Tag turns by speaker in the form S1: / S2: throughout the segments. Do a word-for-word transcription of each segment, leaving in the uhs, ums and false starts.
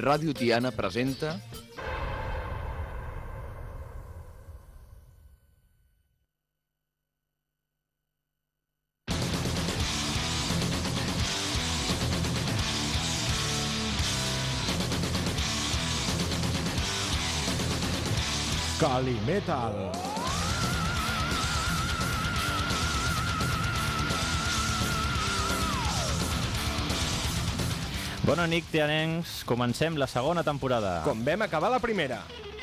S1: Ràdio Tiana presenta...
S2: Calimetal.
S3: Bona nit, tianencs. Comencem la segona temporada.
S2: Com vam acabar la primera.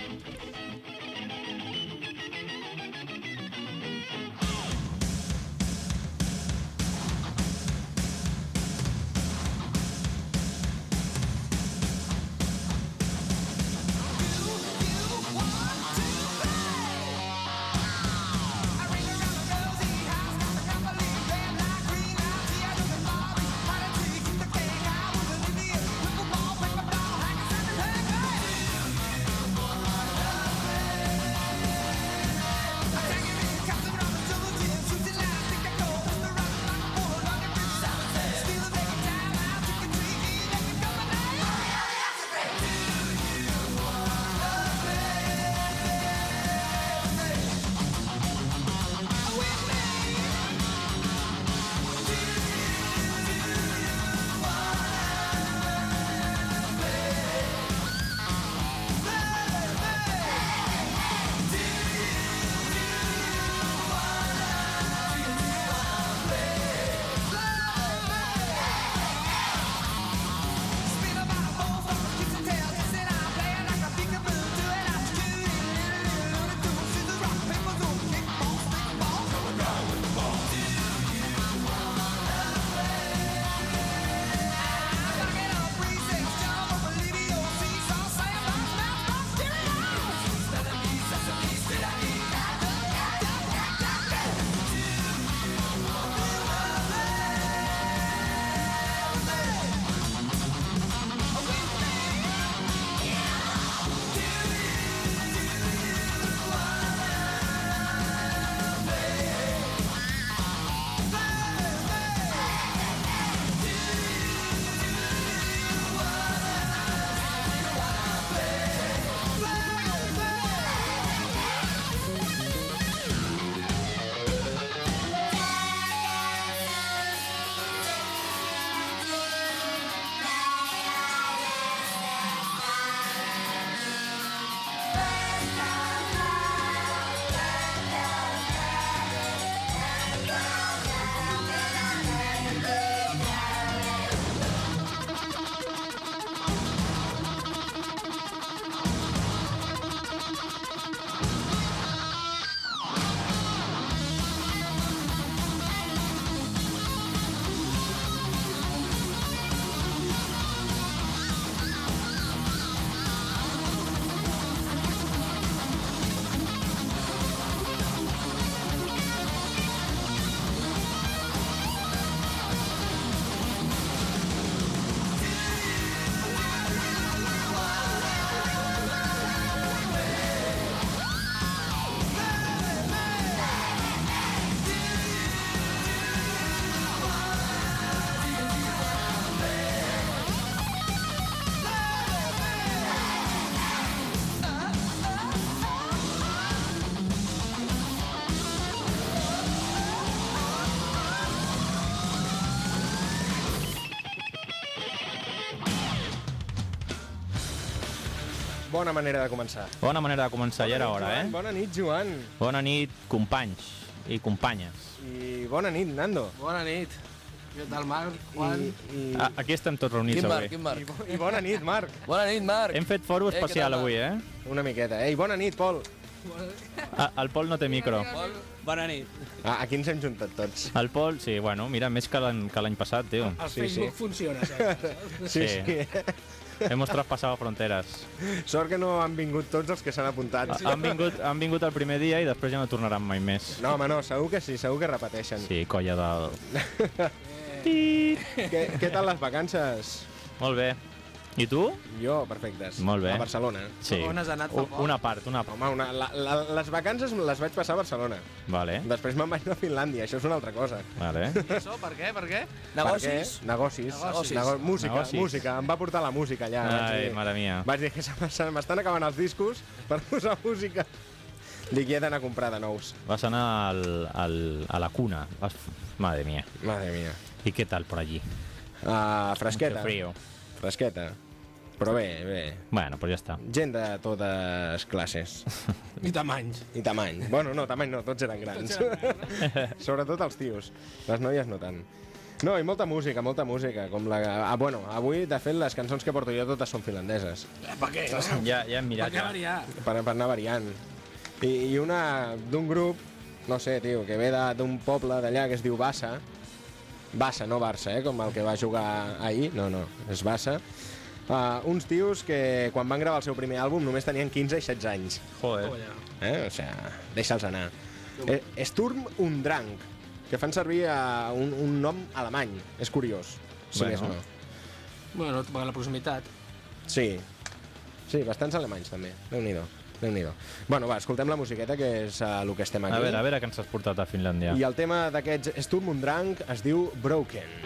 S2: Bona manera de començar.
S3: Bona manera de començar, ja era hora, eh?
S2: Bona nit, Joan.
S3: Bona nit, companys i companyes.
S2: I bona nit, Nando.
S4: Bona nit. Què tal, Marc? Juan?
S2: I, i...
S3: Ah, aquí estem tots reunits
S4: Quin
S3: avui.
S4: Marc, quin Marc?
S2: I, bo- I bona nit, Marc.
S4: Bona nit, Marc.
S3: Hem fet foro
S4: Eh, què
S3: especial
S4: tal,
S3: avui, eh?
S2: Una miqueta. Ei, bona nit, Pol.
S3: Ah, el Pol no té micro.
S4: Pol? Bona nit.
S2: Ah, aquí ens hem juntat tots.
S3: El Pol, sí, bueno, mira, més que l'any que l'any passat, tio.
S5: El
S2: Sí,
S5: Facebook
S2: sí.
S5: funciona, saps?
S2: Sí,
S3: Sí.
S2: sí.
S3: Hemos traspasado fronteres.
S2: Sort que no han vingut tots els que s'han apuntat.
S3: Han vingut, han vingut el primer dia i després ja no tornaran mai més.
S2: No, home, no, segur que sí, segur que repeteixen.
S3: Sí, colla del...
S2: Què, què tal les vacances?
S3: Molt bé. I tu?
S2: Jo, perfectes.
S3: Molt bé.
S2: A Barcelona.
S3: Sí.
S4: On has anat fa
S3: U-
S4: poc?
S3: Una part, una part.
S2: Home, una, la, la, les vacances les vaig passar a Barcelona.
S3: Vale,
S2: Després me'n vaig anar a Finlàndia, això és una altra cosa.
S3: vale.
S4: Això, per què? Per què?
S2: Per
S4: Negocis?
S2: què? Negocis.
S4: Negocis.
S2: Nego música,
S3: Negocis.
S2: música. Em va portar la música allà. vaig
S3: Ai,
S2: dir-
S3: mare mia.
S2: Vaig dir que se m'es- se m'estan acabant els discos per posar música. Dic, he d'anar a comprar de nous.
S3: Vas anar al, al, a la cuna. Vas... Madre mía.
S2: Madre mía.
S3: ¿Y qué tal por allí?
S2: Uh, fresqueta.
S3: Mucho frío.
S2: Fresqueta. Però bé, bé.
S3: Bueno, pues ja està.
S2: Gent de totes classes.
S4: I tamanys.
S2: I tamany. Bueno, no, tamany no, tots eren grans. Sobretot els tios. Les noies no tant. No, i molta música, molta música. Com la... Ah, bueno, avui, de fet, les cançons que porto jo totes són finlandeses.
S4: Eh, per què?
S3: Ja, ja hem
S4: Per
S3: mirat.
S4: què
S3: Ja.
S4: variar?
S2: Per, per anar variant. I, i una d'un grup, no sé, tio, que ve de- d'un poble d'allà que es diu Bassa. Bassa, no Barça, eh, com el que va jugar ahir. No, no, és Bassa. Uh, uns tios que quan van gravar el seu primer àlbum només tenien quinze i setze anys.
S3: Joder.
S2: Eh? O sigui, deixa'ls anar. Eh, Sturm und Drang, que fan servir uh, un, un nom alemany. És curiós, si
S3: Bueno.
S2: més no.
S4: Bueno, per la proximitat.
S2: Sí, sí, bastants alemanys també. Déu-n'hi-do, Déu-n'hi-do. Bueno, va, escoltem la musiqueta, que és uh, el que estem aquí.
S3: A veure, a veure què ens has portat a Finlàndia.
S2: I el tema d'aquests Sturm und Drang es diu Broken.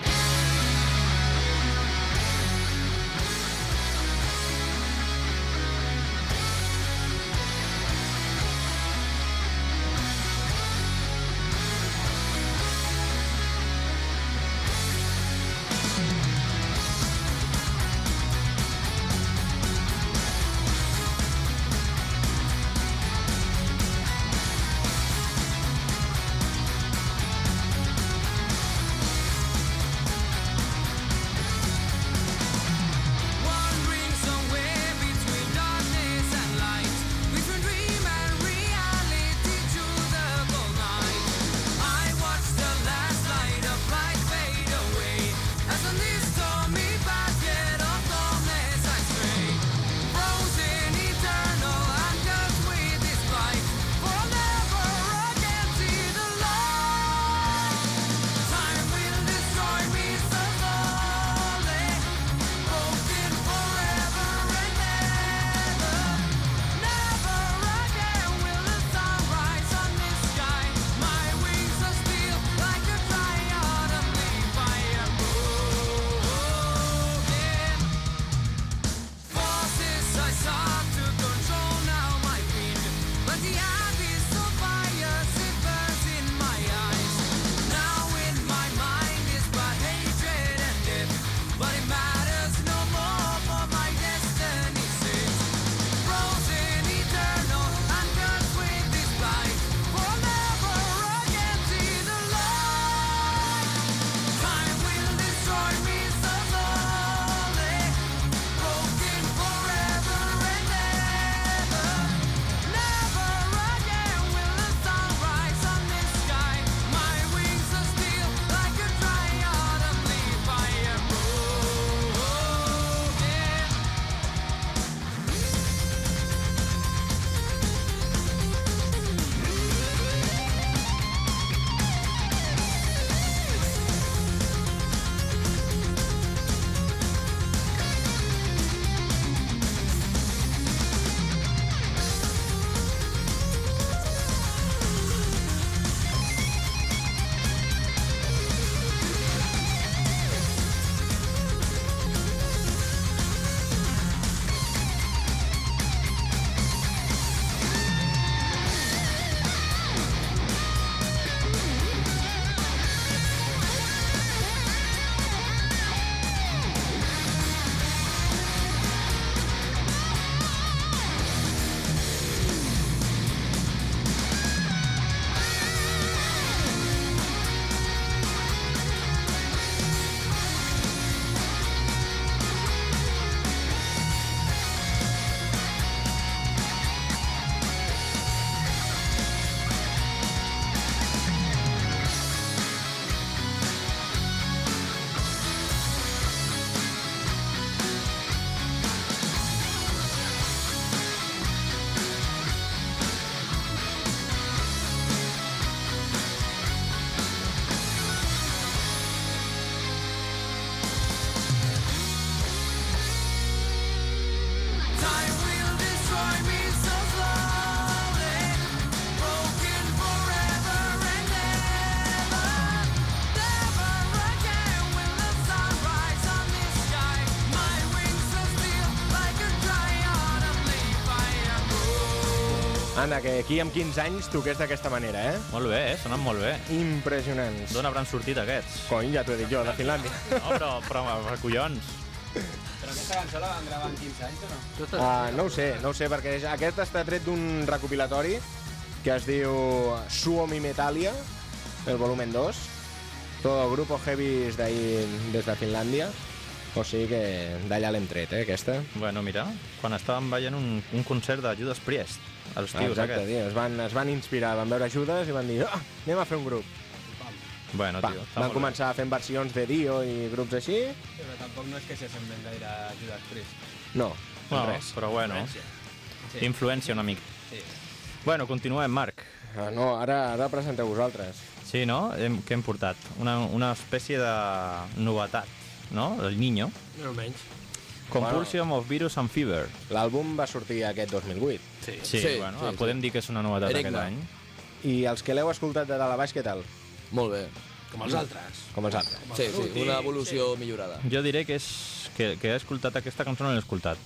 S2: Anda, que aquí amb quinze anys toqués d'aquesta manera, eh?
S3: Molt bé, eh? Sonen molt bé.
S2: Impressionants.
S3: D'on hauran sortit aquests?
S2: Cony, ja t'ho he dit jo, de Finlàndia.
S3: No, però, però, però collons.
S1: Però aquesta cançó la van gravar amb quinze anys o no?
S2: Uh, no ho sé, no ho sé, perquè aquest està tret d'un recopilatori que es diu Suomi Metallia, el volumen dos, todo grupo heavies d'ahí des de Finlàndia, o sigui que d'allà l'hem tret, eh, aquesta.
S3: Bueno, mira, quan estàvem veient un, un concert de Judas Priest, els
S2: Ah,
S3: tios
S2: exacte,
S3: aquests.
S2: tio, es van, es van inspirar, van veure Judas i van dir, ah, anem a fer un grup.
S3: Bueno,
S2: Va,
S3: tio, està
S2: van
S3: molt
S2: començar fent versions de Dio i grups així.
S1: Però tampoc no és que s'assemblen gaire a Judas Priest.
S2: No,
S3: bé. No,
S2: res.
S3: però bueno,
S1: Sí.
S3: influència una mica.
S1: Sí.
S3: Bueno, continuem, Marc.
S2: Ah, no, ara, ara presenteu vosaltres.
S3: Sí, no? Hem, què hem portat? Una, una espècie de novetat, no? El Niño.
S4: No almenys.
S3: Compulsion of Virus and Fever.
S2: L'àlbum va sortir aquest dos mil vuit.
S4: Sí.
S3: Sí,
S5: Sí,
S3: bueno,
S5: sí,
S3: podem
S5: sí.
S3: dir que és una novetat
S5: Enigma.
S3: aquest any.
S2: I els que l'heu escoltat de dalt a baix, què tal?
S5: Molt bé.
S4: Com els altres.
S2: Com els altres.
S5: Sí, sí, una evolució millorada.
S3: Jo diré que, és, que, que he escoltat aquesta cançó, no l'he escoltat.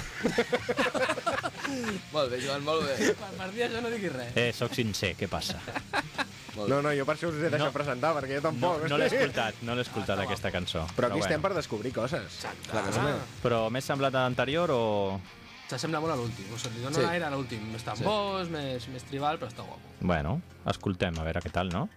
S5: Molt bé, Joan, molt bé.
S4: Per, per dir això no diguis res.
S3: Eh, soc sincer, què passa?
S5: Molt
S2: No, no, jo per això us he deixat
S3: No.
S2: presentar, perquè jo
S3: No,
S2: tampoc.
S3: no l'he escoltat, no l'he escoltat, aquesta cançó.
S2: Però aquí estem
S3: bueno.
S2: per descobrir coses.
S4: Clar
S2: que sí.
S3: Però m'he semblat a l'anterior o...?
S4: S'assembla molt a l'últim. O sigui, no
S5: Sí.
S4: era l'últim. Més tambors, més, més tribal, però està guapo.
S3: Bueno, escoltem, a veure què tal, no?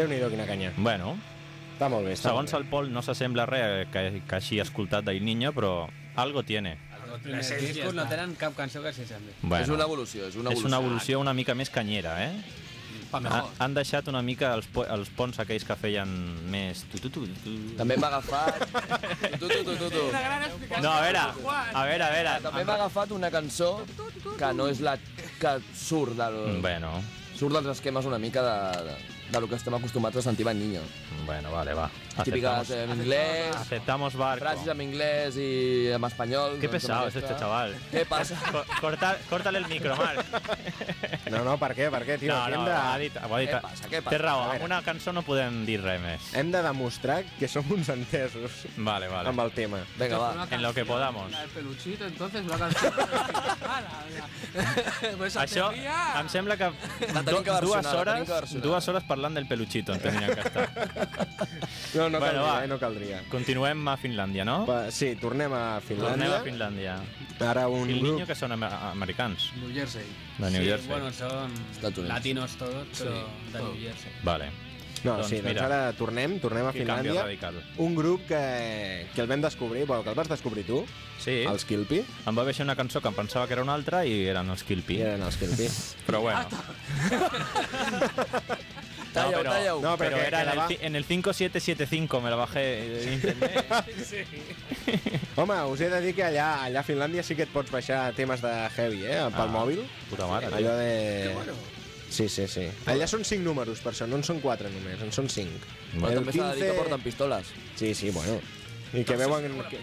S2: Déu-n'hi-do, quina canya.
S3: Bueno,
S2: Està molt bé, està
S3: segons
S2: molt
S3: el Pol no s'assembla res que, que hagi escoltat d'Il Niño, però algo tiene.
S1: Els primers discos no tenen cap cançó que s'hi sembli.
S3: Bueno,
S5: És una evolució, és una
S3: és
S5: evolució.
S3: una evolució una mica més canyera, eh?
S4: Pa
S3: Ha,
S4: mejor.
S3: han deixat una mica els, po els ponts aquells que feien més... Tu, tu, tu, tu.
S5: També m'ha agafat... Tu, tu, tu, tu, tu.
S3: No, a veure, a veure, a veure.
S5: També m'ha agafat una cançó que no és la que surt del...
S3: Bueno,
S5: Surt dels esquemes una mica de, de, de lo que estem acostumats a sentir en Niño.
S3: bueno, vale, va.
S5: Típiques
S3: Aceptamos,
S5: en inglés,
S3: aceptamos barco.
S5: frases en inglés y en español.
S3: Qué
S5: doncs,
S3: pesado
S5: com
S3: es este
S5: aquesta.
S3: chaval.
S5: Què passa?
S3: Co- Corta, córtale el micro, Marc.
S2: bé. No, no, per què, per què, tio?
S3: No,
S2: Aquí
S3: no,
S2: hem de...
S3: ha dit, ho ha dit.
S5: Què passa, què passa?
S3: Té raó,
S2: A
S3: amb
S2: veure.
S3: una cançó no podem dir res més.
S2: Hem de demostrar que som uns entesos
S3: Vale, vale.
S2: amb el tema.
S5: Vinga, va.
S4: Una
S3: En lo que
S4: canción,
S3: podamos.
S4: La del peluchito, entonces, una canción. Ala, ala. Pues
S3: Això
S4: hacía-
S3: em sembla que,
S5: La tenim que
S3: do, dues,
S5: versionar, la tenim
S3: hores,
S5: que versionar.
S3: dues hores parlant del peluchito en tenien que estar.
S2: No, no
S3: Bueno,
S2: caldria,
S3: va.
S2: eh, no caldria.
S3: Continuem a Finlàndia, no?
S2: Va, sí, tornem a
S3: Tornem
S2: Finlàndia.
S3: a Finlàndia.
S2: Ara un
S3: I el
S2: grup...
S3: niño que són amer americans,
S4: New Jersey.
S3: de New
S1: sí,
S3: Jersey.
S1: bueno, són
S5: Estats Units.
S1: latinos tots, però
S4: Sí,
S1: de
S4: tot.
S1: New Jersey.
S3: Vale.
S2: No,
S3: Doncs
S2: sí, doncs
S3: mira.
S2: ara tornem, tornem a
S3: Quin canvi
S2: Finlàndia.
S3: radical.
S2: Un grup que, que el vam descobrir, bueno, que el vas descobrir tu,
S3: Sí,
S2: els Kilpi,
S3: em va baixar una cançó que em pensava que era una altra i eren els Kilpi.
S2: i eren els Kilpi.
S3: Però bueno.
S5: Talla-ho,
S3: però,
S5: talla-ho.
S2: No,
S3: pero
S2: que-
S3: era
S2: que
S3: en
S2: la
S3: el,
S2: va-
S3: ci- en el cinco siete siete cinco, me la bajé de internet.
S2: Home, us he de dir que allà, allà a Finlàndia sí que et pots baixar temes de heavy, eh, pel
S3: Ah,
S2: mòbil.
S3: Puta mare. tio.
S2: Allò de... Sí, sí, sí. Allà són cinc números, per això, no en són quatre només, en són cinc.
S5: Però
S2: El
S5: també s'ha de dir que porten pistoles.
S2: Sí, sí, bueno. I que veuen, que,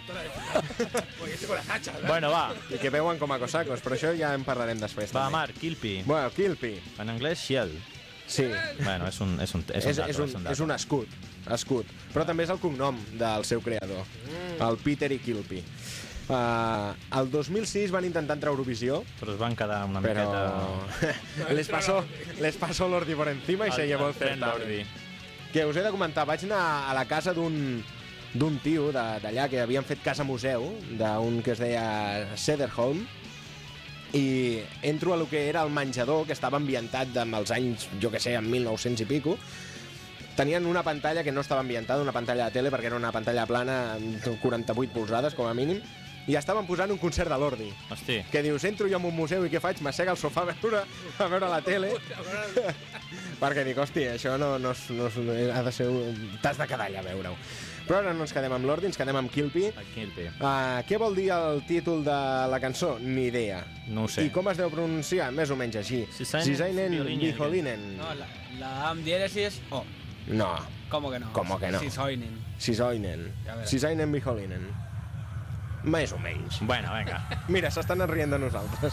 S3: Bueno, va.
S2: i que veuen com a cosacos, però això ja en parlarem després.
S3: Va,
S2: també.
S3: Marc, Kilpi.
S2: Bueno, Kilpi,
S3: En anglès, Shell.
S2: sí.
S3: Bueno, és un, és un, és un
S2: És,
S3: dato,
S2: és, un,
S3: és un dato.
S2: és un escut, escut. Però també és el cognom del seu creador, el Peter i Kilpi. Uh, el dos mil sis van intentar entrar a Eurovisió,
S3: Però es van quedar una
S2: però
S3: miqueta...
S2: les pasó, les pasó l'Ordi por encima i se llevó el
S3: tren
S2: certamen.
S3: d'Ordi.
S2: Que us he de comentar, vaig anar a la casa d'un d'un tio de- d'allà que havien fet casa museu, d'un que es deia Sederholm, i entro a lo que era el menjador, que estava ambientat amb els anys, jo que sé, en mil nou-cents i pico. Tenien una pantalla que no estava ambientada, una pantalla de tele, perquè era una pantalla plana amb quaranta-vuit polzades, com a mínim, i estaven posant un concert de l'Ordi.
S3: Hosti,
S2: Que dius, entro jo en un museu i què faig? M'assec al sofà a veure, a veure la tele. Perquè dic, hòstia, això no, no, és, no, és, ha de ser... un- T'has de quedar allà a veure-ho. Però ara no ens quedem amb l'Ordi, ens quedem amb Kilpi.
S3: el Kilpi.
S2: Uh, què vol dir el títol de la cançó? Ni idea.
S3: No ho sé.
S2: I com es deu pronunciar? Més o menys així.
S3: Sisainen
S2: Sisainen
S3: Viholinen.
S2: Viholinen.
S1: No, la, la amb diéresis O.
S2: No,
S1: ¿Cómo que no?
S2: ¿Cómo que no?
S1: Si soinen.
S2: Sisainen.
S1: Ja veràs.
S2: Sisainen Viholinen. Més o menys.
S3: Bueno, venga.
S2: Mira, s'estan rient de nosaltres.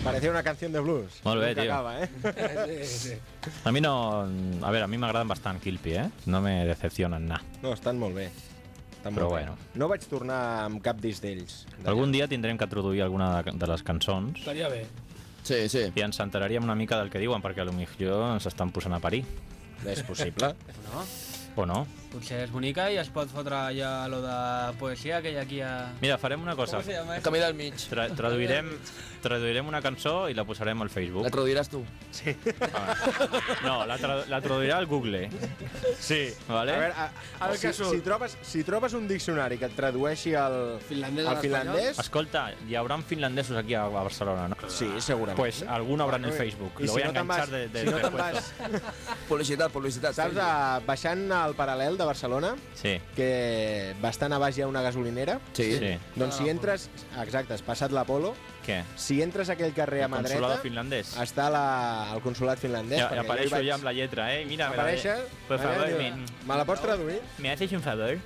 S2: Parecía una canción de blues.
S3: Molt bé,
S2: Nunca
S3: tio.
S2: acaba, eh?
S1: Sí, sí.
S3: A mi no... A veure, a mi m'agraden bastant Kilpi, eh? No me decepcionen, nah.
S2: No, estan molt bé. Estan
S3: Però
S2: molt
S3: bueno.
S2: bé. No vaig tornar amb cap disc d'ells. d'allà.
S3: Algun dia tindrem que introduir alguna de, de les cançons
S4: Estaria bé.
S5: Sí, sí.
S3: i ens enteraríem una mica del que diuen, perquè potser ens estan posant a parir.
S2: És possible.
S1: No?
S3: O no?
S1: Potser és bonica i es pot fotre allà lo de poesia que hi ha aquí a...
S3: Mira, farem una cosa.
S1: ¿Cómo se llama
S5: El
S1: eso?
S5: camí del mig.
S3: Tra traduirem, traduirem una cançó i la posarem al Facebook.
S5: La traduiràs tu.
S3: Ah. No, la, tra la traduirà al Google. Sí, vale?
S2: A veure, a,
S4: A veure
S2: si,
S4: què surt.
S2: si, trobes, si trobes un diccionari que et tradueixi al,
S4: Finlandès a
S2: al finlandès,
S3: Escolta, hi haurà finlandesos aquí a a Barcelona, ¿no?
S2: sí, segurament.
S3: Pues alguno habrá en el
S2: Bueno,
S3: Facebook.
S2: i
S3: Lo
S2: si
S3: voy a
S2: no te'n
S3: enganchar
S2: vas-
S3: de, de
S2: si no te'n
S3: repuesto.
S2: vas,
S5: Publicitat, publicitat.
S2: saps, a, baixant al Paral·lel de Barcelona,
S3: Sí,
S2: que bastant a baix hi ha una gasolinera,
S5: Sí.
S3: sí.
S2: doncs si entres, exacte, has passat l'Apolo,
S3: Què?
S2: si entres a aquell carrer a
S3: El
S2: mà
S3: consulado
S2: dreta,
S3: finlandès.
S2: està la, el consulat finlandès.
S3: Ja,
S2: perquè jo hi
S3: apareixo
S2: vaig
S3: ja amb la lletra, eh? Mira, me la-
S2: Aparèixer,
S3: Por favor,
S2: diu,
S3: me,
S2: me la pots traduir?
S3: ¿me haces un favor?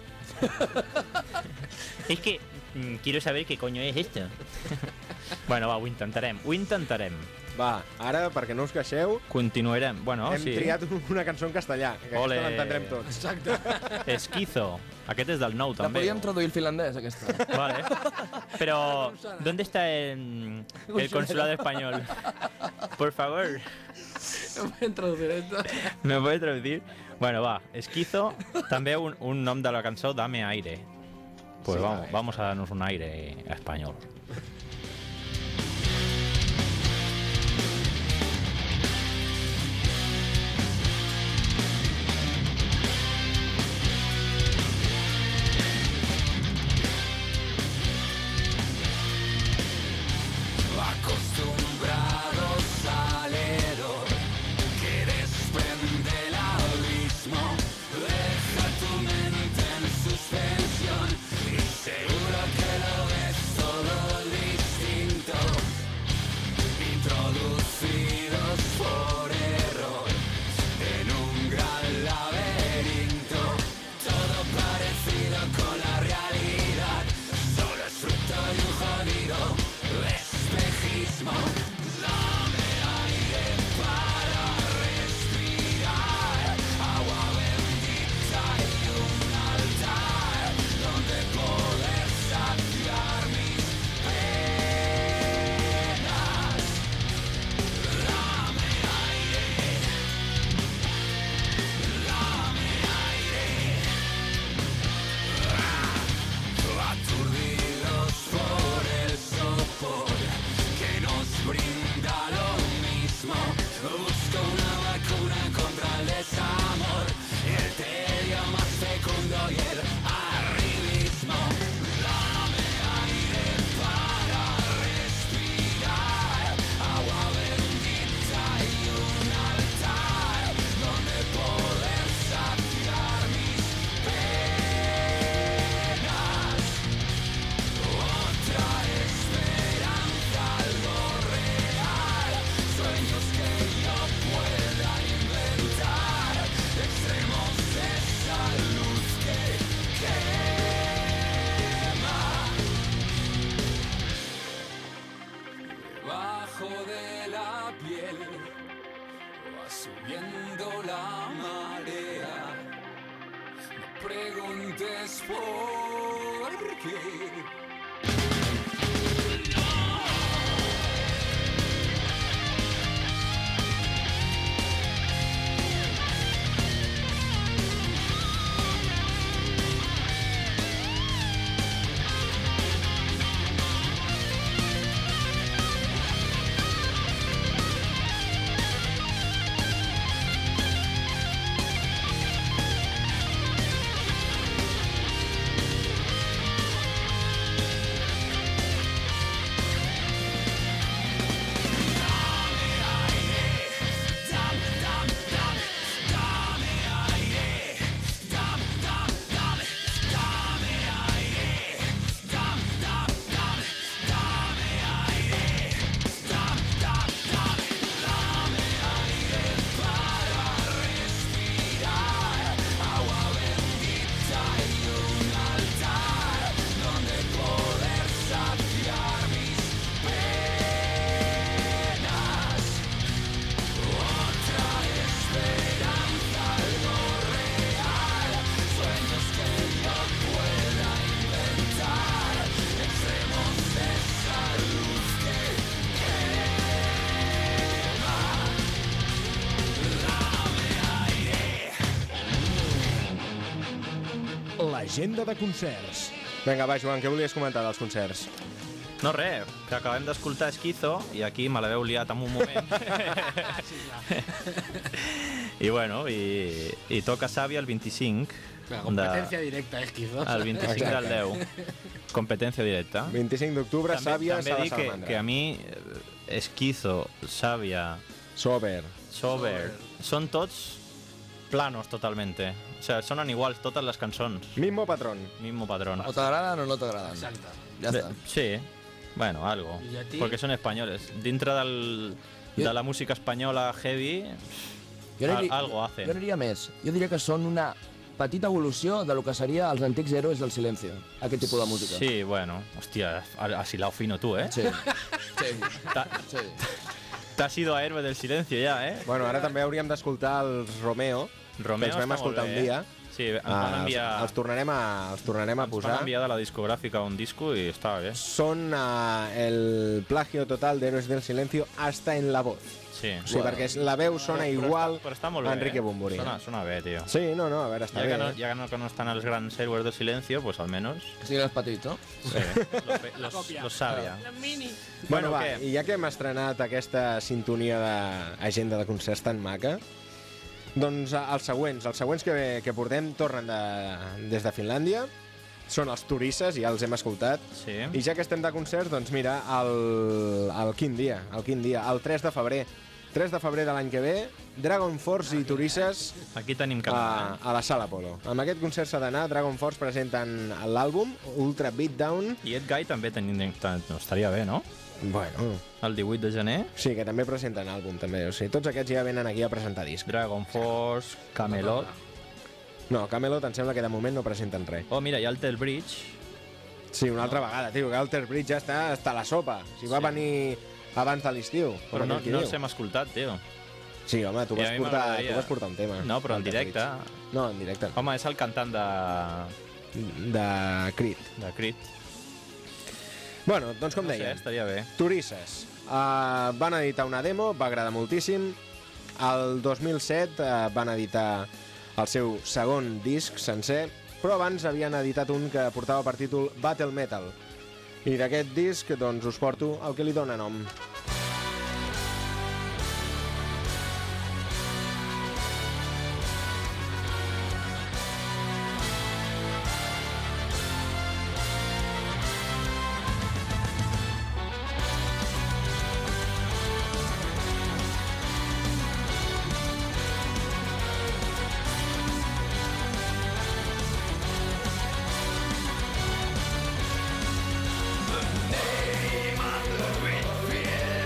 S3: Es que mm, quiero saber qué coño es esto. Bueno, va, ho intentarem. Ho intentarem.
S2: Va, ara, perquè no us queixeu,
S3: Continuarem. Bueno,
S2: hem
S3: sí.
S2: triat una cançó en castellà, que
S3: Ole.
S2: aquesta l'entendrem tots.
S4: Exacte.
S3: Esquizo. Aquest és del nou,
S5: La
S3: també.
S5: podíem traduir al finlandès, aquesta.
S3: Vale. Pero, ¿dónde está el, el consulado español? Por favor,
S4: No pueden traducir esto.
S3: ¿me puede traducir? Bueno, va. Esquizo, també un, un nom de la cançó, Dame aire. Pues
S2: Sí,
S3: vamos,
S2: vale.
S3: vamos a darnos un aire español.
S2: Agenda de concerts. Vinga, va, Joan, què volies comentar dels concerts?
S3: No, res, que acabem d'escoltar Esquizo i aquí me l'haveu liat en un moment. I bueno, i, i toca Sàvia el vint-i-cinc.
S4: La competència directa, Esquizo.
S3: El vint-i-cinc del deu. Competència directa.
S2: vint-i-cinc d'octubre, Sàvia,
S3: també
S2: Sala
S3: dic que,
S2: Salamandra.
S3: que a mi eh, Esquizo, Sàvia,
S2: Sober.
S3: Sober, són tots planos totalmente. O sea, sonen iguals totes les cançons.
S2: Mismo patrón.
S3: Mismo patrón.
S5: O t'agraden o no t'agraden.
S4: Exacte.
S5: Ja
S3: De-
S5: està.
S3: Sí, bueno, algo.
S4: ¿Y a ti?
S3: Porque son españoles. Dintre del, de la música espanyola heavy,
S5: Jo aniria,
S3: Al- algo hacen.
S5: Jo aniria més. Jo diria que són una petita evolució de lo que seria els antics héroes del silencio, aquest tipus de música.
S3: sí, bueno, hostia, has hilado fino tú, ¿eh?
S5: Sí. Sí.
S3: Ta-
S5: Sí.
S3: T'has ido a Héroe del Silencio ja, eh?
S2: Bueno, ara també hauríem d'escoltar els Romeo,
S3: Romeo
S2: que els vam
S3: està
S2: escoltar
S3: molt
S2: un
S3: bé,
S2: dia.
S3: eh? Sí, ens
S2: Ah,
S3: van enviar,
S2: els, els tornarem a, els tornarem a
S3: ens van
S2: posar.
S3: enviar de la discogràfica un disco i estava bé.
S2: Són uh, el plagio total de Héroes del Silencio hasta en la voz.
S3: Sí.
S2: O sigui, perquè la veu sona
S3: Però
S2: igual
S3: està, però està molt
S2: a
S3: bé,
S2: Enrique
S3: eh?
S2: Bunbury.
S3: Sona, sona bé, tio.
S2: Sí, no, no, a veure, està
S3: Ja
S2: bé.
S3: que, no,
S2: eh?
S3: ja que no, que no estan els grans héroes del silencio, pues al menos
S5: Que siguin els petits, no?
S3: sí, los, pe- los, los sabia.
S2: Bueno,
S3: Bueno,
S2: va,
S3: què?
S2: i ja que hem estrenat aquesta sintonia d'agenda de concerts tan maca, doncs eh, els següents, els següents que, que portem tornen de, des de Finlàndia, són els Turisses, ja els hem escoltat,
S3: Sí.
S2: i ja que estem de concerts, doncs mira, el, el quin dia, el quin dia, el tres de febrer. tres de febrer de l'any que ve, Dragon Force i Turisses
S3: Aquí tenim que
S2: a,
S3: anar.
S2: a la Sala Polo. Amb aquest concert s'ha d'anar, Dragon Force presenten l'àlbum Ultra Beatdown.
S3: I Ed Guy també tenim, no, estaria bé, no?
S2: Bueno,
S3: El divuit de gener,
S2: sí, que també presenten àlbum, també. O sigui, tots aquests ja venen aquí a presentar disc.
S3: Dragon Force, Camelot...
S2: No, Camelot em sembla que de moment no presenten res.
S3: Oh, mira, hi ha el Tel Bridge.
S2: Sí, una altra vegada, tio, que Alter Bridge ja està, està a la sopa. Si va
S3: Sí.
S2: venir abans de l'estiu, com
S3: Però no,
S2: aquell qui
S3: no
S2: diu.
S3: els hem escoltat, tio.
S2: Sí, home, tu
S3: I a
S2: vas,
S3: mi
S2: portar,
S3: m'agradaria.
S2: tu vas portar un tema.
S3: No, però en
S2: Alter
S3: directe.
S2: Bridge. No, en directe.
S3: Home, és el cantant de,
S2: De Creed.
S3: de Creed.
S2: Bueno, doncs com
S3: No sé,
S2: deia,
S3: estaria bé.
S2: Turisses. Uh, van editar una demo, va agradar moltíssim. El dos mil set uh, van editar el seu segon disc sencer, però abans havien editat un que portava per títol Battle Metal. I d'aquest disc, doncs, us porto el que li dóna nom.
S6: Name of the great fear.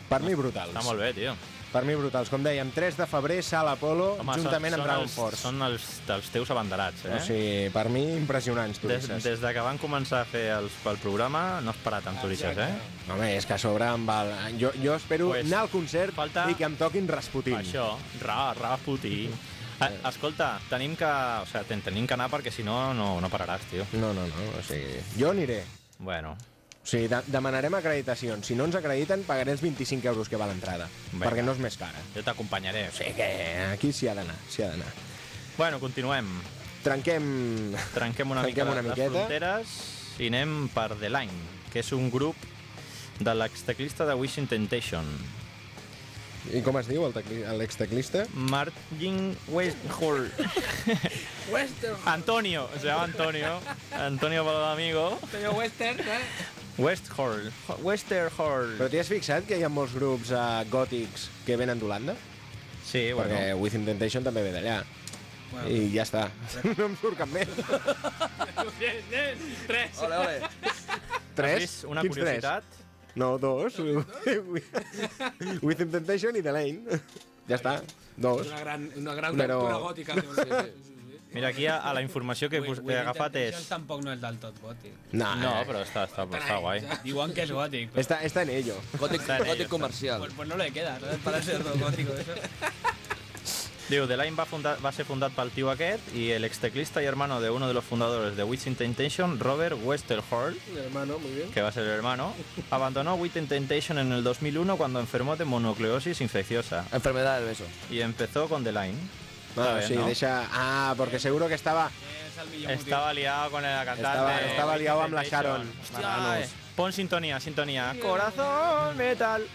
S2: Per mi brutals.
S3: Està molt bé, tio.
S2: Per mi brutals. Com dèiem, tres de febrer, Sala Apolo,
S3: Home,
S2: juntament
S3: són,
S2: amb Dragon
S3: els,
S2: Force.
S3: Són els dels teus abanderats, eh?
S2: O sigui, per mi, impressionants,
S3: Des,
S2: turistes.
S3: des de que van començar a fer els, el programa no has parat amb turistes, eh?
S2: Home, és que a sobre amb el... Jo, jo espero
S3: Pues,
S2: anar al concert
S3: falta-
S2: i que em toquin Rasputin.
S3: Això, ra, Rasputin. Eh, escolta, tenim que, o sigui, ten, tenim que anar perquè si no, no, no pararàs, tio.
S2: No, no, no, o sigui... Jo aniré.
S3: Bueno,
S2: O sigui, de demanarem acreditacions. Si no ens acrediten, pagaré els vint-i-cinc euros que val l'entrada,
S3: Vinga.
S2: perquè no és més cara.
S3: jo t'acompanyaré.
S2: O sigui que aquí s'hi ha d'anar, s'hi ha d'anar.
S3: Bueno, continuem.
S2: Trenquem...
S3: Trenquem una
S2: Trenquem
S3: mica
S2: una
S3: les
S2: miqueta.
S3: fronteres i anem per The Line, que és un grup de l'exteclista de Wishing Temptation,
S2: I com es diu el tecli- l'exteclista?
S3: Martin Westhall.
S4: Western.
S3: Antonio, se llama Antonio. Antonio para el amigo.
S4: Senyor Western, eh?
S3: Westhall. Westerhall.
S2: Però t'hi has fixat que hi ha molts grups uh, gòtics que venen d'Holanda?
S3: Sí, bueno.
S2: Perquè Within Temptation també ve d'allà.
S1: Bueno.
S2: I ja està. No em surt cap més.
S1: Tres.
S5: Ole, ole.
S3: Has
S2: Tres?
S3: vist una
S2: Quins
S3: curiositat?
S2: tres? No, dos. Within Temptation i The Lane. Ja està. Dos.
S4: Una gran, una gran
S2: Però-
S4: cultura gòtica. Sí, sí.
S3: Mira, aquí a, a la informació que he, pos- he agafat és...
S1: Tampoc no és del tot gòtic.
S2: No,
S3: No, però està, està, està guai.
S1: Diuen que és gòtic. Però...
S2: Està, està en ello.
S5: Gòtic,
S3: Está en ello,
S5: gòtic comercial.
S1: Pues, pues no le queda, ¿sabes? Para ser gótico eso.
S3: Diu, The Line va, fundar, va ser fundat pel tio aquest i el exteclista y hermano de uno de los fundadores de Within Temptation, Robert Westerhall,
S2: Mi hermano, muy bien.
S3: que va a ser el hermano, abandonó Within Temptation en el dos mil uno cuando enfermó de mononucleosis infecciosa
S5: Enfermedad del beso.
S3: y empezó con The Line.
S2: Ah,
S3: Está bien,
S2: sí,
S3: ¿no?
S2: deixa... Ah, porque seguro que estaba...
S1: Es el millor motiu.
S3: Estaba liado con la cantante.
S2: Estaba- estaba
S3: Within
S2: liado amb la
S3: Temptation.
S2: Sharon.
S3: Hostia,
S2: Marranos.
S3: eh. Pon sintonía, sintonía. Corazón metal.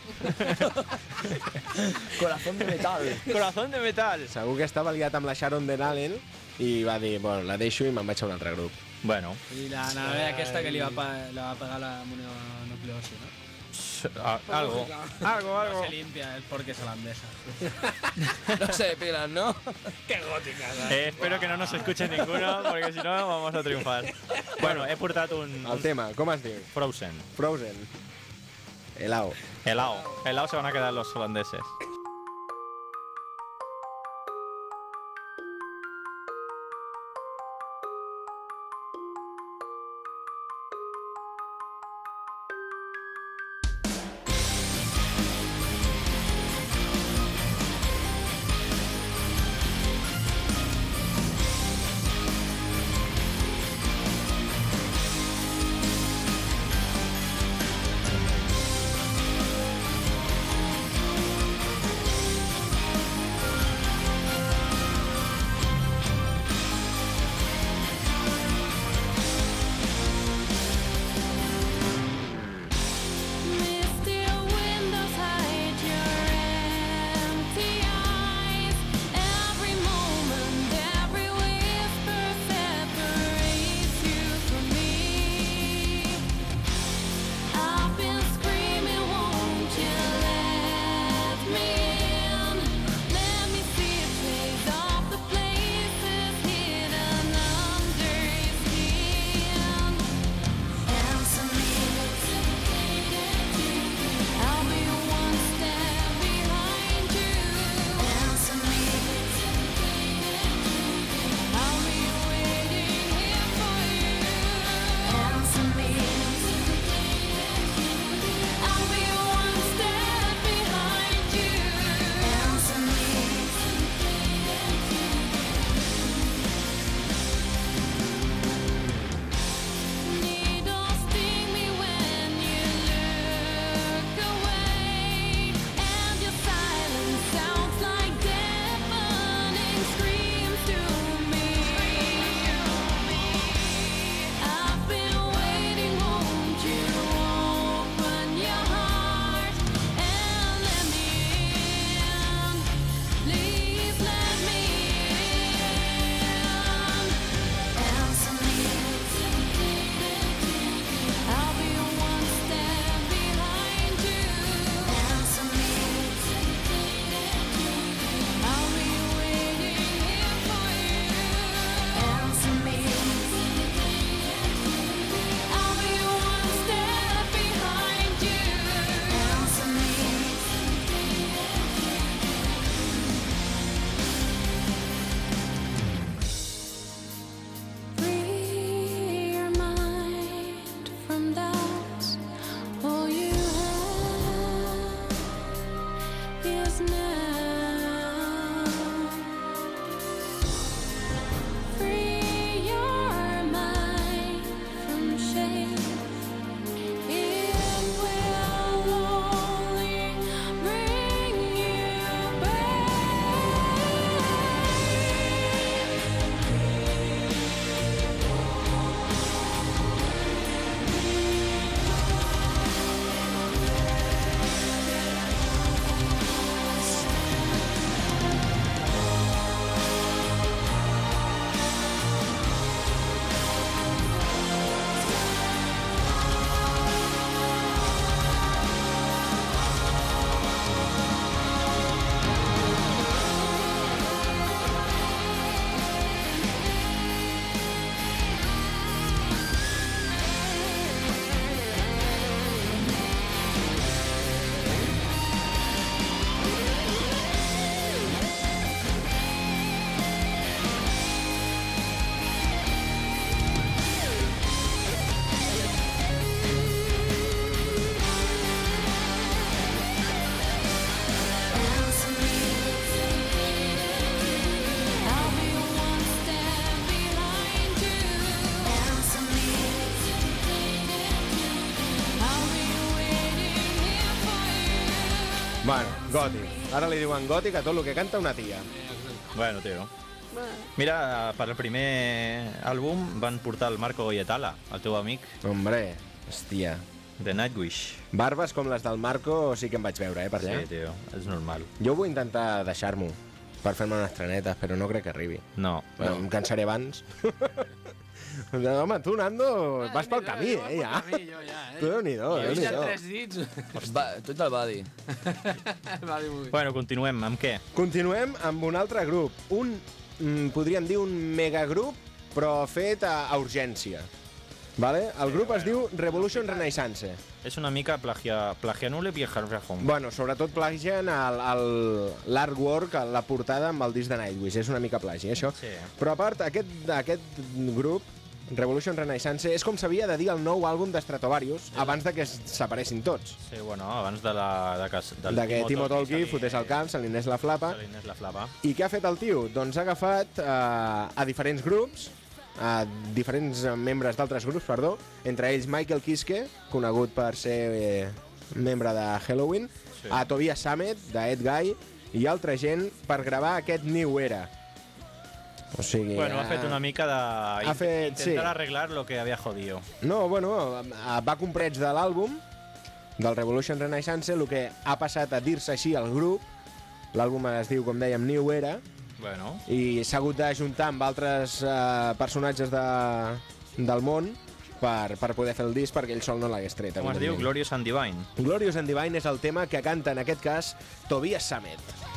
S5: Corazón de metal.
S3: Corazón de metal.
S2: Segur que estava liat amb la Sharon Den Allen i va dir, bueno, la deixo i me'n vaig a un altre grup.
S3: Bueno,
S1: Y la nave aquesta que le va, a pa- le va a pegar la mononucleosis, ¿no?
S3: a- algo. Algo,
S1: No
S3: algo.
S1: se limpia, es porque es holandesa.
S5: No se depilan, ¿no?
S3: Eh, espero que no nos escuche ninguno, porque si no vamos a triunfar. Bueno, he portat un,
S2: El
S3: un
S2: tema, com es diu?
S3: Frozen.
S2: Frozen. Helao.
S3: Helao. Helao se van a quedar los holandeses.
S2: Bueno, gòtic. Ara li diuen gòtic a tot el que canta una tia.
S3: Bueno, tio. Mira, per el primer àlbum van portar el Marco Goyetala, el teu amic,
S2: Hombre, hòstia.
S3: de Nightwish.
S2: Barbes com les del Marco sí que em vaig veure, eh, per allà.
S3: Sí, tio, és normal.
S2: Jo vull intentar deixar-m'ho per fer-me unes trenetes, però no crec que arribi.
S3: No,
S2: Bueno,
S3: no.
S2: em cansaré abans. Home, tu, Nando, vas pel camí, eh, ja.
S4: Jo, ja, eh?
S2: Tu, Déu-n'hi-do,
S4: Jo he vist
S2: Déu-n'hi-do.
S4: tres dits.
S5: Va, tu te'l va dir.
S4: Va dir molt bé.
S3: Bueno, continuem. Amb què?
S2: Continuem amb un altre grup. Un, mm, podríem dir un megagrup, però fet a, a urgència. Vale? El grup es diu Revolution Renaissance.
S3: És una mica plagia, plagianule i Harvard.
S2: Bueno, sobretot plagien el- el- l'artwork, la portada amb el disc de Nightwish. És una mica plagi, això.
S3: Sí.
S2: Però a part, aquest, aquest grup, Revolution Renaissance, és com s'havia de dir el nou àlbum d'Stratovarius abans de que es separessin tots.
S3: Sí, bueno, abans de la... De que, del
S2: De que Timo Tolkki
S3: se li-
S2: fotés el camp, se li anés la flapa.
S3: Se li anés la flapa.
S2: I què ha fet el tio? Doncs ha agafat eh, a diferents grups, a diferents membres d'altres grups, perdó, entre ells Michael Kiske, conegut per ser eh, membre de Halloween,
S3: Sí.
S2: a Tobias Sammet, de Ed Guy, i altra gent per gravar aquest New Era. O sigui...
S3: Bueno, ha
S2: eh,
S3: fet una mica de...
S2: ha fet-
S3: intentar
S2: sí.
S3: arreglar lo que había jodido.
S2: No, bueno, eh, va comprets de l'àlbum, del Revolution Renaissance, el que ha passat a dir-se així al grup. L'àlbum es diu, com dèiem, New Era,
S3: Bueno,
S2: i s'ha hagut d'ajuntar amb altres eh, personatges de, del món per, per poder fer el disc, perquè ell sol no l'hagués tret.
S3: com es diu?
S2: evidentment.
S3: Glorious and Divine.
S2: Glorious and Divine és el tema que canta, en aquest cas, Tobias Sammet.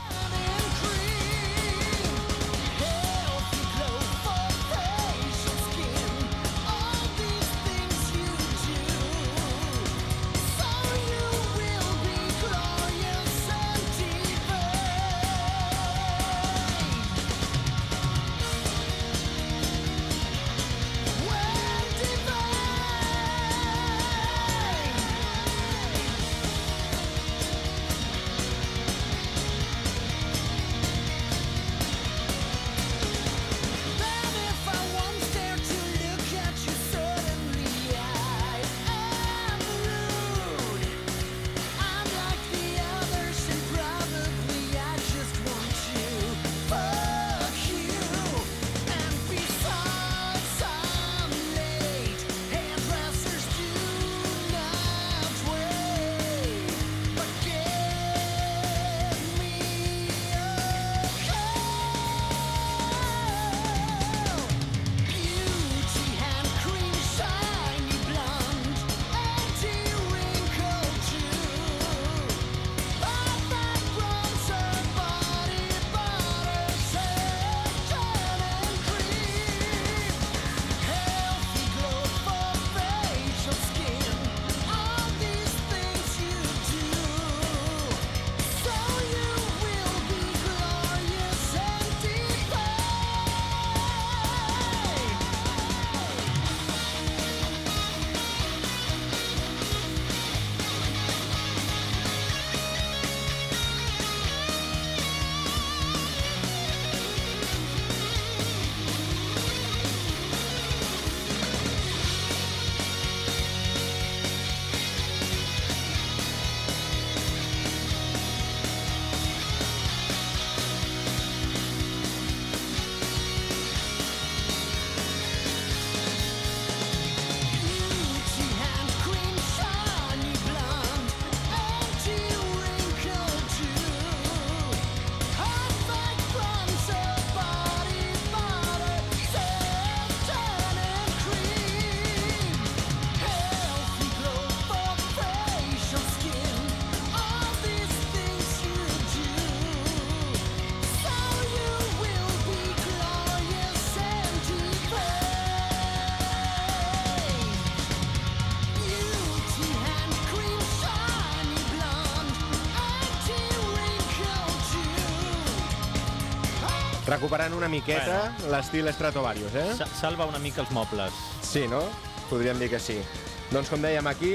S2: Recuperant una miqueta l'estil Stratovarius, eh?
S3: Sa- Salva una mica els mobles.
S2: Sí, no? Podríem dir que sí. Doncs com dèiem aquí,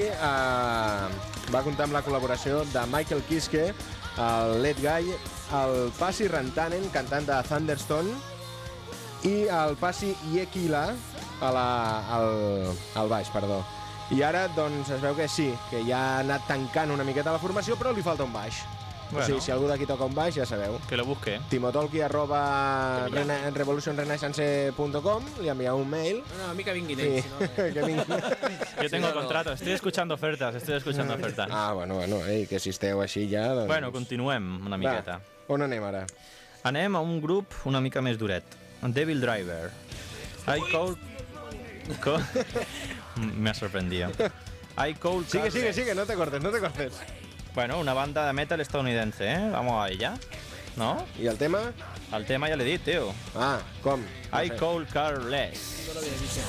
S2: eh, va comptar amb la col·laboració de Michael Kiske, el Led Guy, el Pasi Rantanen, cantant de Thunderstone, i el Pasi Yekila a la, al, al baix, perdó. I ara, doncs, es veu que sí, que ja ha anat tancant una miqueta la formació, però li falta un baix.
S3: Bueno.
S2: O sigui, si algú d'aquí toca un baix, ja sabeu.
S3: Que lo busque.
S2: timotolki arroba
S3: Que
S2: rena, revolution renaissance punto com, li envieu un mail.
S4: No, no, a mi que vinguin
S2: I,
S4: ells, si no... Eh.
S2: que vingui.
S3: Yo tengo
S4: no, no.
S3: contrato, estoy escuchando ofertas, estoy escuchando ofertas.
S2: Ah, bueno, bueno, ei, que si esteu així ja... Doncs...
S3: Bueno, continuem una miqueta.
S2: Va, on anem ara?
S3: Anem a un grup una mica més duret. Devil Driver. I call... Co... Me ha sorprendido. I call...
S2: Sigue, sigue, sigue, no te cortes, no te cortes.
S3: Bueno, una banda de metal estadounidense, ¿eh? Vamos a ella. ¿No?
S2: I el tema?
S3: Al tema ya le di, tío.
S2: Ah, com? No
S3: I
S2: sé.
S3: call Carless.
S4: No lo había dicho.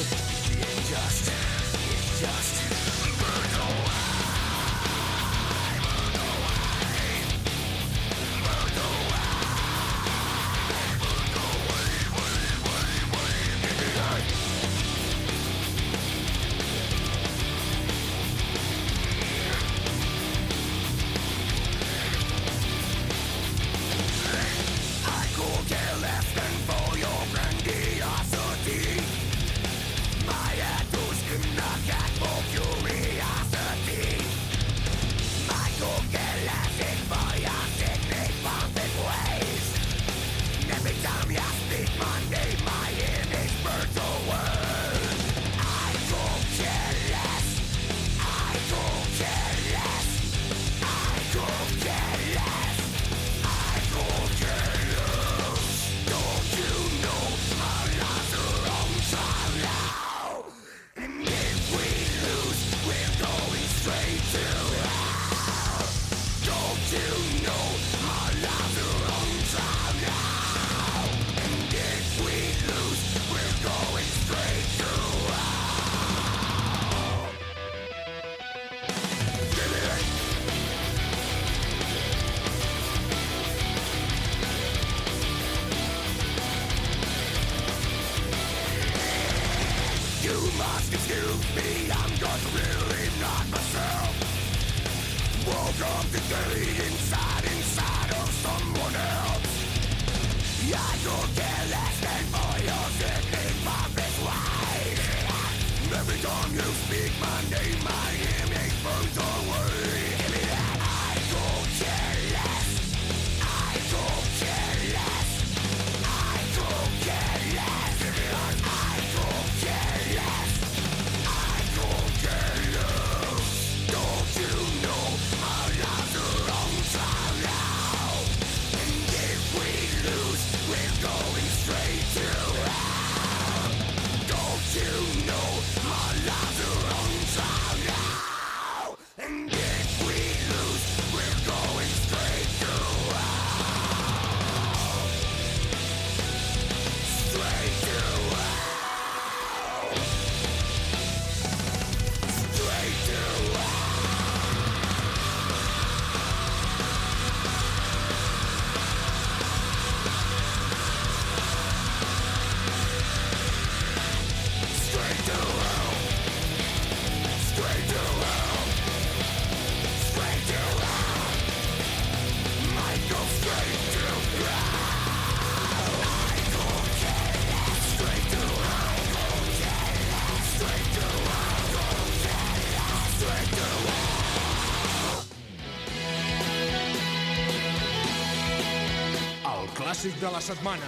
S6: Clàssic de la setmana.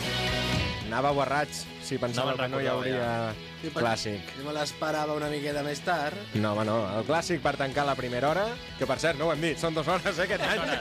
S2: Anava borratx, si pensava
S3: No me'n
S2: que no hi
S3: recordava,
S2: hauria
S4: Sí, però
S2: clàssic.
S4: Jo me l'esperava una miqueta més tard.
S2: No, home, no. El clàssic per tancar la primera hora, que per cert, no ho hem dit, són dues hores, eh, aquest any.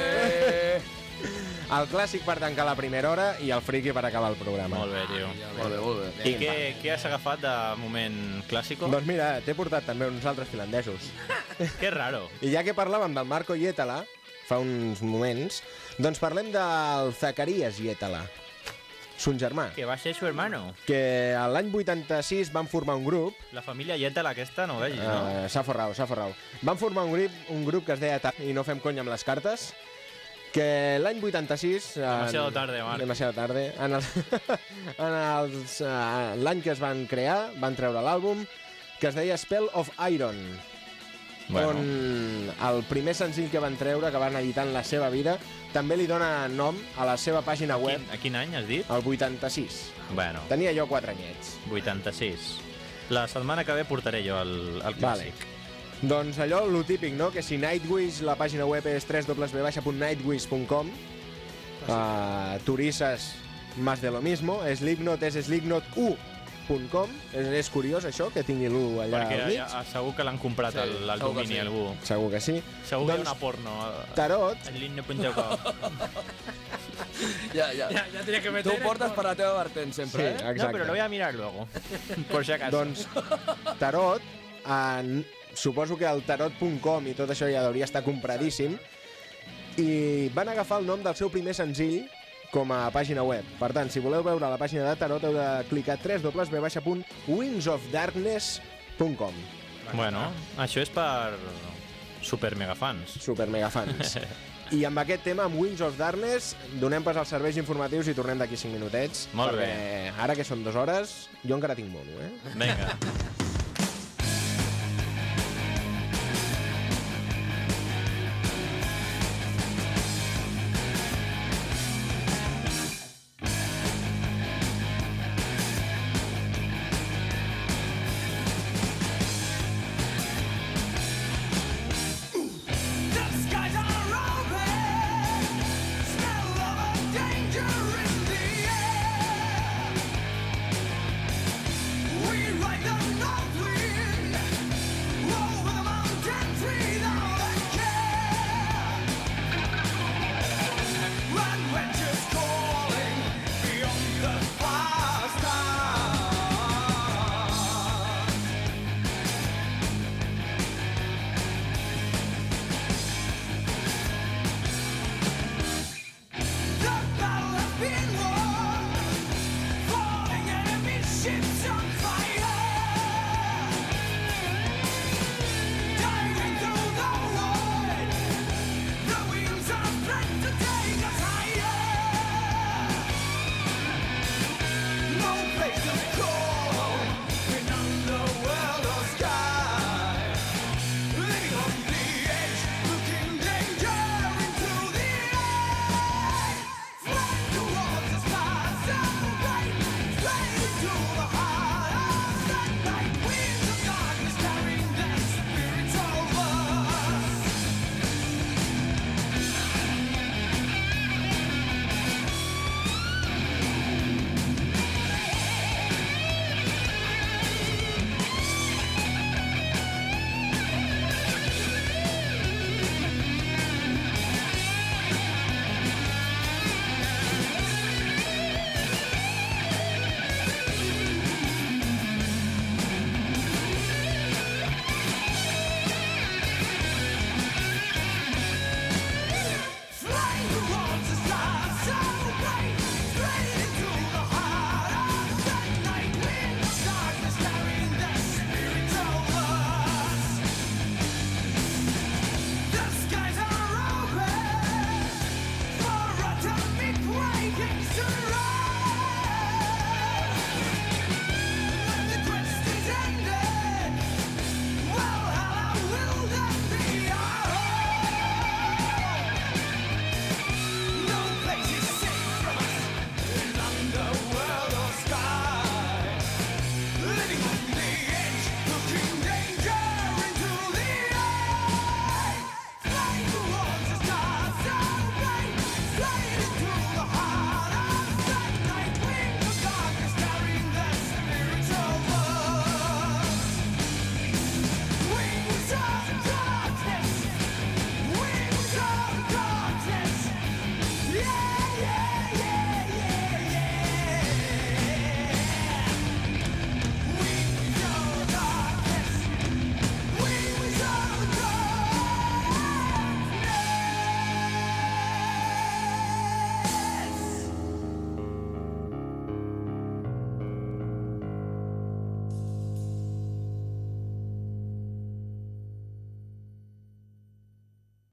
S5: Ué.
S2: El clàssic per tancar la primera hora i el friki per acabar el programa.
S3: Molt bé, tio.
S5: Molt bé, molt bé.
S3: I què, què has agafat de moment clàssico?
S2: Doncs mira, t'he portat també uns altres finlandesos.
S3: Que raro.
S2: I ja que parlàvem del Marco Hietala, fa uns moments, doncs parlem del Zacarias Hietala, son germà,
S3: Que va ser su hermano.
S2: que l'any vuitanta-sis van formar un grup.
S3: La família Yetala aquesta no ho vegis, no?
S2: Uh, s'ha forrau, s'ha forrau. Van formar un grup, un grup que es deia Ta- i no fem conya amb les cartes, que l'any vuitanta-sis...
S3: Demasiado
S2: en-
S3: tarde, Marc.
S2: Demasiado tarde. En els, en els, uh, l'any que es van crear, van treure l'àlbum, que es deia Spell of Iron,
S3: Bueno.
S2: on el primer senzill que van treure, que van editar en la seva vida, també li dona nom a la seva pàgina web,
S3: Quin, a quin any has dit?
S2: el vuitanta-sis.
S3: Bueno,
S2: Tenia jo quatre anyets.
S3: vuitanta-sis. La setmana que ve portaré jo el, el clàssic.
S2: Vale. Doncs allò, lo típic, no? Que si Nightwish, la pàgina web és w w w punt nightwish punt com, uh, Turisas, más de lo mismo, Slipknot és slipknot u punt com, és, és curiós això, que tingui l'u allà
S3: Perquè
S2: al mig.
S3: ja, segur que l'han comprat
S4: Sí,
S3: el, el
S4: segur que
S3: domini,
S4: sí.
S3: algú.
S2: Segur que sí.
S3: Segur que hi ha
S2: Doncs,
S3: una porno.
S2: Tarot,
S3: Slipknot punt com.
S5: Ja, ja.
S1: Ya, ya tenía que
S5: Tu
S1: meter...
S5: ho portes per la teva vertent
S2: sí,
S5: sempre, eh?
S2: exacte.
S3: No, pero lo voy a mirar luego. Por si acaso.
S2: Doncs Tarot, en, suposo que el tarot punt com i tot això ja hauria estar compradíssim, i van agafar el nom del seu primer senzill com a pàgina web. Per tant, si voleu veure la pàgina de Tarot, heu de clicar w w w punt wings of darkness punt com.
S3: Bueno, això és per super megafans.
S2: Super mega fans. I amb aquest tema, amb Wings of Darkness, donem pas als serveis informatius i tornem d'aquí cinc minutets.
S3: Molt bé.
S2: Perquè ara que són dues hores, jo encara tinc mono, eh?
S3: Vinga.